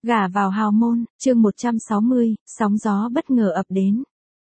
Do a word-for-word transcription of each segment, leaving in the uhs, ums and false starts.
Gả vào hào môn, chương một trăm sáu mươi, sóng gió bất ngờ ập đến.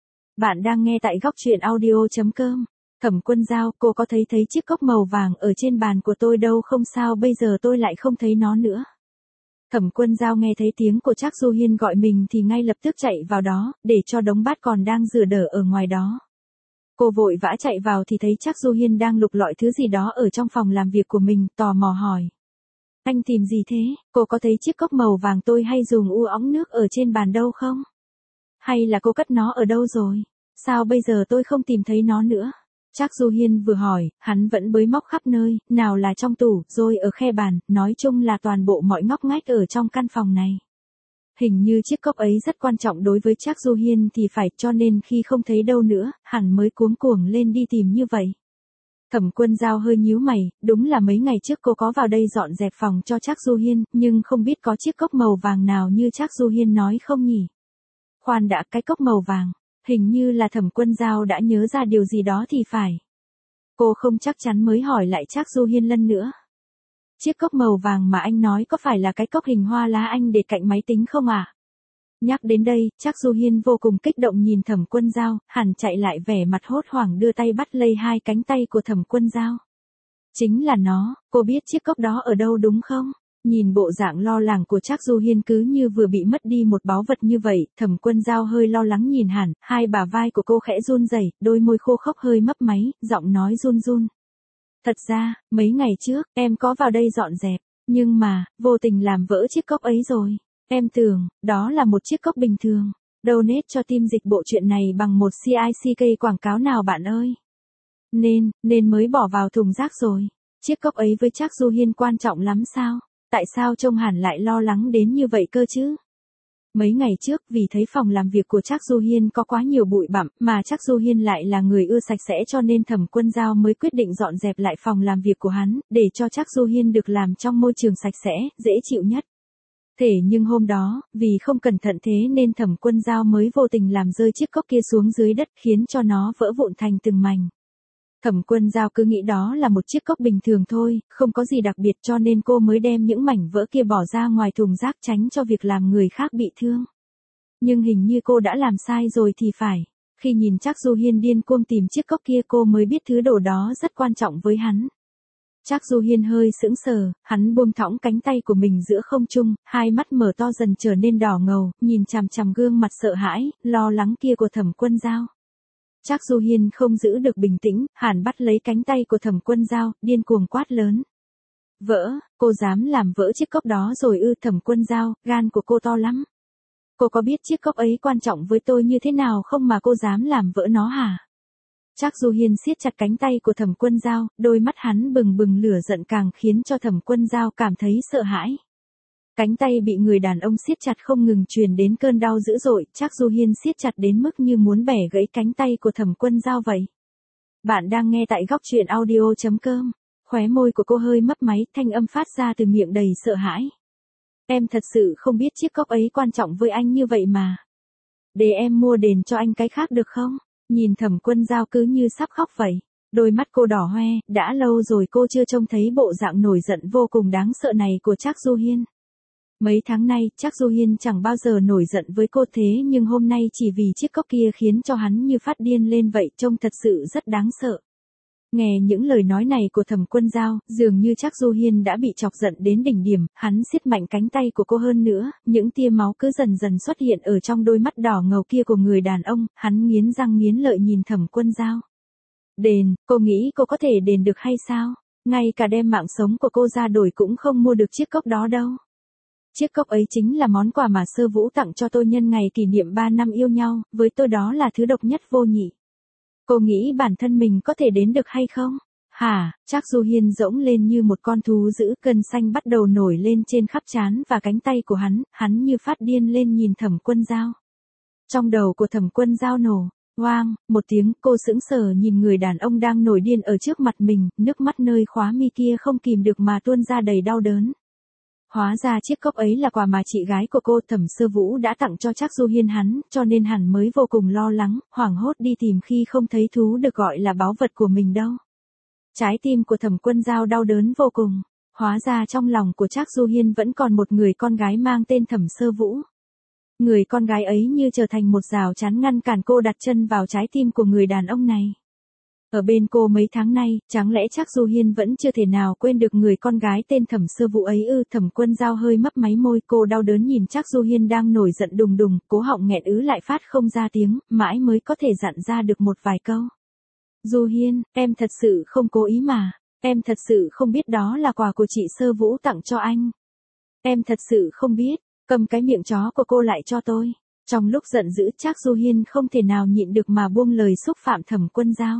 Bạn đang nghe tại góc truyện audio.com. Thẩm Quân Dao, cô có thấy thấy chiếc cốc màu vàng ở trên bàn của tôi đâu không? Sao bây giờ tôi lại không thấy nó nữa? Thẩm Quân Dao nghe thấy tiếng của Trác Du Hiên gọi mình thì ngay lập tức chạy vào đó, để cho đống bát còn đang rửa đỡ ở ngoài đó. Cô vội vã chạy vào thì thấy Trác Du Hiên đang lục lọi thứ gì đó ở trong phòng làm việc của mình, tò mò hỏi. Anh tìm gì thế? Cô có thấy chiếc cốc màu vàng tôi hay dùng u óng nước ở trên bàn đâu không? Hay là cô cất nó ở đâu rồi? Sao bây giờ tôi không tìm thấy nó nữa? Trác Du Hiên vừa hỏi, hắn vẫn bới móc khắp nơi, nào là trong tủ, rồi ở khe bàn, nói chung là toàn bộ mọi ngóc ngách ở trong căn phòng này. Hình như chiếc cốc ấy rất quan trọng đối với Trác Du Hiên thì phải, cho nên khi không thấy đâu nữa, hắn mới cuống cuồng lên đi tìm như vậy. Thẩm Quân Dao hơi nhíu mày, đúng là mấy ngày trước cô có vào đây dọn dẹp phòng cho Trác Du Hiên, nhưng không biết có chiếc cốc màu vàng nào như Trác Du Hiên nói không nhỉ? Khoan đã, cái cốc màu vàng, hình như là Thẩm Quân Dao đã nhớ ra điều gì đó thì phải. Cô không chắc chắn mới hỏi lại Trác Du Hiên lần nữa. Chiếc cốc màu vàng mà anh nói có phải là cái cốc hình hoa lá anh để cạnh máy tính không ạ? À? Nhắc đến đây, Trác Du Hiên vô cùng kích động nhìn Thẩm Quân Dao, hẳn chạy lại vẻ mặt hốt hoảng đưa tay bắt lấy hai cánh tay của Thẩm Quân Dao. Chính là nó, cô biết chiếc cốc đó ở đâu đúng không? Nhìn bộ dạng lo lắng của Trác Du Hiên cứ như vừa bị mất đi một báu vật như vậy, Thẩm Quân Dao hơi lo lắng nhìn hẳn, hai bả vai của cô khẽ run rẩy, đôi môi khô khốc hơi mấp máy, giọng nói run run. Thật ra, mấy ngày trước, em có vào đây dọn dẹp, nhưng mà, vô tình làm vỡ chiếc cốc ấy rồi. Em tưởng, đó là một chiếc cốc bình thường. Donate cho team dịch bộ truyện này bằng một xê i xê ca quảng cáo nào bạn ơi. Nên, nên mới bỏ vào thùng rác rồi. Chiếc cốc ấy với Trác Du Hiên quan trọng lắm sao? Tại sao trông hẳn lại lo lắng đến như vậy cơ chứ? Mấy ngày trước, vì thấy phòng làm việc của Trác Du Hiên có quá nhiều bụi bặm, mà Trác Du Hiên lại là người ưa sạch sẽ, cho nên Thẩm Quân Dao mới quyết định dọn dẹp lại phòng làm việc của hắn, để cho Trác Du Hiên được làm trong môi trường sạch sẽ, dễ chịu nhất. Thế nhưng hôm đó, vì không cẩn thận thế nên Thẩm Quân Dao mới vô tình làm rơi chiếc cốc kia xuống dưới đất, khiến cho nó vỡ vụn thành từng mảnh. Thẩm Quân Dao cứ nghĩ đó là một chiếc cốc bình thường thôi, không có gì đặc biệt, cho nên cô mới đem những mảnh vỡ kia bỏ ra ngoài thùng rác tránh cho việc làm người khác bị thương. Nhưng hình như cô đã làm sai rồi thì phải. Khi nhìn Trác Du Hiên điên cuồng tìm chiếc cốc kia, cô mới biết thứ đồ đó rất quan trọng với hắn. Trác Du Hiên hơi sững sờ, hắn buông thõng cánh tay của mình giữa không trung, hai mắt mở to dần trở nên đỏ ngầu, nhìn chằm chằm gương mặt sợ hãi, lo lắng kia của Thẩm Quân Dao. Trác Du Hiên không giữ được bình tĩnh, hẳn bắt lấy cánh tay của Thẩm Quân Dao, điên cuồng quát lớn. Vỡ, cô dám làm vỡ chiếc cốc đó rồi ư? Thẩm Quân Dao, gan của cô to lắm. Cô có biết chiếc cốc ấy quan trọng với tôi như thế nào không mà cô dám làm vỡ nó hả? Trác Du Hiên siết chặt cánh tay của Thẩm Quân Dao, đôi mắt hắn bừng bừng lửa giận càng khiến cho Thẩm Quân Dao cảm thấy sợ hãi. Cánh tay bị người đàn ông siết chặt không ngừng truyền đến cơn đau dữ dội, Trác Du Hiên siết chặt đến mức như muốn bẻ gãy cánh tay của Thẩm Quân Dao vậy. Bạn đang nghe tại góc truyện audio.com. Khóe môi của cô hơi mấp máy, thanh âm phát ra từ miệng đầy sợ hãi. Em thật sự không biết chiếc cốc ấy quan trọng với anh như vậy mà. Để em mua đền cho anh cái khác được không? Nhìn Thẩm Quân Dao cứ như sắp khóc vậy. Đôi mắt cô đỏ hoe, đã lâu rồi cô chưa trông thấy bộ dạng nổi giận vô cùng đáng sợ này của Trác Du Hiên. Mấy tháng nay, Trác Du Hiên chẳng bao giờ nổi giận với cô thế nhưng hôm nay chỉ vì chiếc cốc kia khiến cho hắn như phát điên lên vậy, trông thật sự rất đáng sợ. Nghe những lời nói này của Thẩm Quân Dao, dường như Trác Du Hiên đã bị chọc giận đến đỉnh điểm, hắn siết mạnh cánh tay của cô hơn nữa, những tia máu cứ dần dần xuất hiện ở trong đôi mắt đỏ ngầu kia của người đàn ông, hắn nghiến răng nghiến lợi nhìn Thẩm Quân Dao. Đền, cô nghĩ cô có thể đền được hay sao? Ngay cả đem mạng sống của cô ra đổi cũng không mua được chiếc cốc đó đâu. Chiếc cốc ấy chính là món quà mà Sơ Vũ tặng cho tôi nhân ngày kỷ niệm ba năm yêu nhau, với tôi đó là thứ độc nhất vô nhị. Cô nghĩ bản thân mình có thể đến được hay không? Hả? Trác Du Hiên rỗng lên như một con thú dữ, cơn xanh bắt đầu nổi lên trên khắp trán và cánh tay của hắn, hắn như phát điên lên nhìn Thẩm Quân Dao. Trong đầu của Thẩm Quân Dao nổ, oang, một tiếng, cô sững sờ nhìn người đàn ông đang nổi điên ở trước mặt mình, nước mắt nơi khóe mi kia không kìm được mà tuôn ra đầy đau đớn. Hóa ra chiếc cốc ấy là quà mà chị gái của cô Thẩm Sơ Vũ đã tặng cho Trác Du Hiên hắn, cho nên hắn mới vô cùng lo lắng, hoảng hốt đi tìm khi không thấy thứ được gọi là báu vật của mình đâu. Trái tim của Thẩm Quân Dao đau đớn vô cùng. Hóa ra trong lòng của Trác Du Hiên vẫn còn một người con gái mang tên Thẩm Sơ Vũ. Người con gái ấy như trở thành một rào chắn ngăn cản cô đặt chân vào trái tim của người đàn ông này. Ở bên cô mấy tháng nay, chẳng lẽ Trác Du Hiên vẫn chưa thể nào quên được người con gái tên Thẩm Sơ Vũ ấy ư? Thẩm Quân Dao hơi mấp máy môi, cô đau đớn nhìn Trác Du Hiên đang nổi giận đùng đùng, cố họng nghẹn ứ lại phát không ra tiếng, mãi mới có thể dặn ra được một vài câu. Du Hiên, em thật sự không cố ý mà, em thật sự không biết đó là quà của chị Sơ Vũ tặng cho anh. Em thật sự không biết, cầm cái miệng chó của cô lại cho tôi. Trong lúc giận dữ, Trác Du Hiên không thể nào nhịn được mà buông lời xúc phạm Thẩm Quân Dao.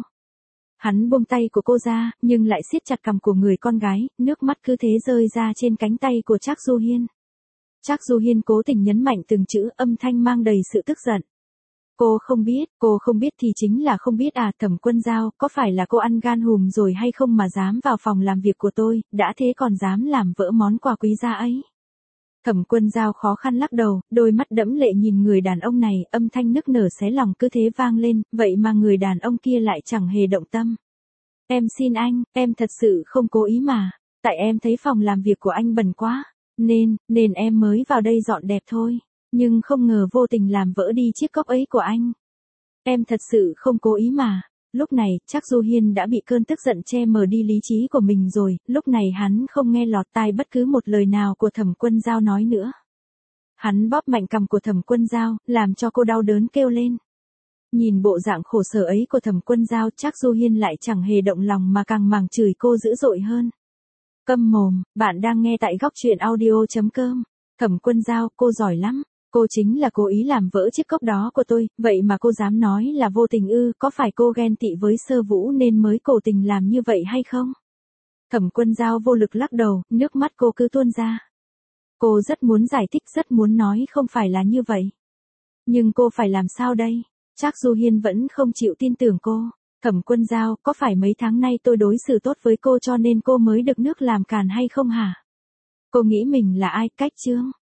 Hắn buông tay của cô ra, nhưng lại siết chặt cằm của người con gái, nước mắt cứ thế rơi ra trên cánh tay của Trác Du Hiên. Trác Du Hiên cố tình nhấn mạnh từng chữ, âm thanh mang đầy sự tức giận. Cô không biết, cô không biết thì chính là không biết à? Thẩm Quân Dao, có phải là cô ăn gan hùm rồi hay không mà dám vào phòng làm việc của tôi, đã thế còn dám làm vỡ món quà quý giá ấy? Thẩm Quân Dao khó khăn lắc đầu, đôi mắt đẫm lệ nhìn người đàn ông này, âm thanh nức nở xé lòng cứ thế vang lên, vậy mà người đàn ông kia lại chẳng hề động tâm. Em xin anh, em thật sự không cố ý mà, tại em thấy phòng làm việc của anh bẩn quá, nên, nên em mới vào đây dọn đẹp thôi, nhưng không ngờ vô tình làm vỡ đi chiếc cốc ấy của anh. Em thật sự không cố ý mà. Lúc này, Trác Du Hiên đã bị cơn tức giận che mờ đi lý trí của mình rồi, lúc này hắn không nghe lọt tai bất cứ một lời nào của Thẩm Quân Dao nói nữa. Hắn bóp mạnh cằm của Thẩm Quân Dao, làm cho cô đau đớn kêu lên. Nhìn bộ dạng khổ sở ấy của Thẩm Quân Dao, Trác Du Hiên lại chẳng hề động lòng mà càng màng chửi cô dữ dội hơn. Câm mồm, bạn đang nghe tại góc truyện audio chấm com. Thẩm Quân Dao, cô giỏi lắm. Cô chính là cố ý làm vỡ chiếc cốc đó của tôi, vậy mà cô dám nói là vô tình ư? Có phải cô ghen tị với Sơ Vũ nên mới cố tình làm như vậy hay không? Thẩm Quân Dao vô lực lắc đầu, nước mắt cô cứ tuôn ra. Cô rất muốn giải thích, rất muốn nói không phải là như vậy. Nhưng cô phải làm sao đây? Trác Du Hiên vẫn không chịu tin tưởng cô. Thẩm Quân Dao, có phải mấy tháng nay tôi đối xử tốt với cô cho nên cô mới được nước làm càn hay không hả? Cô nghĩ mình là ai? Cách Trương?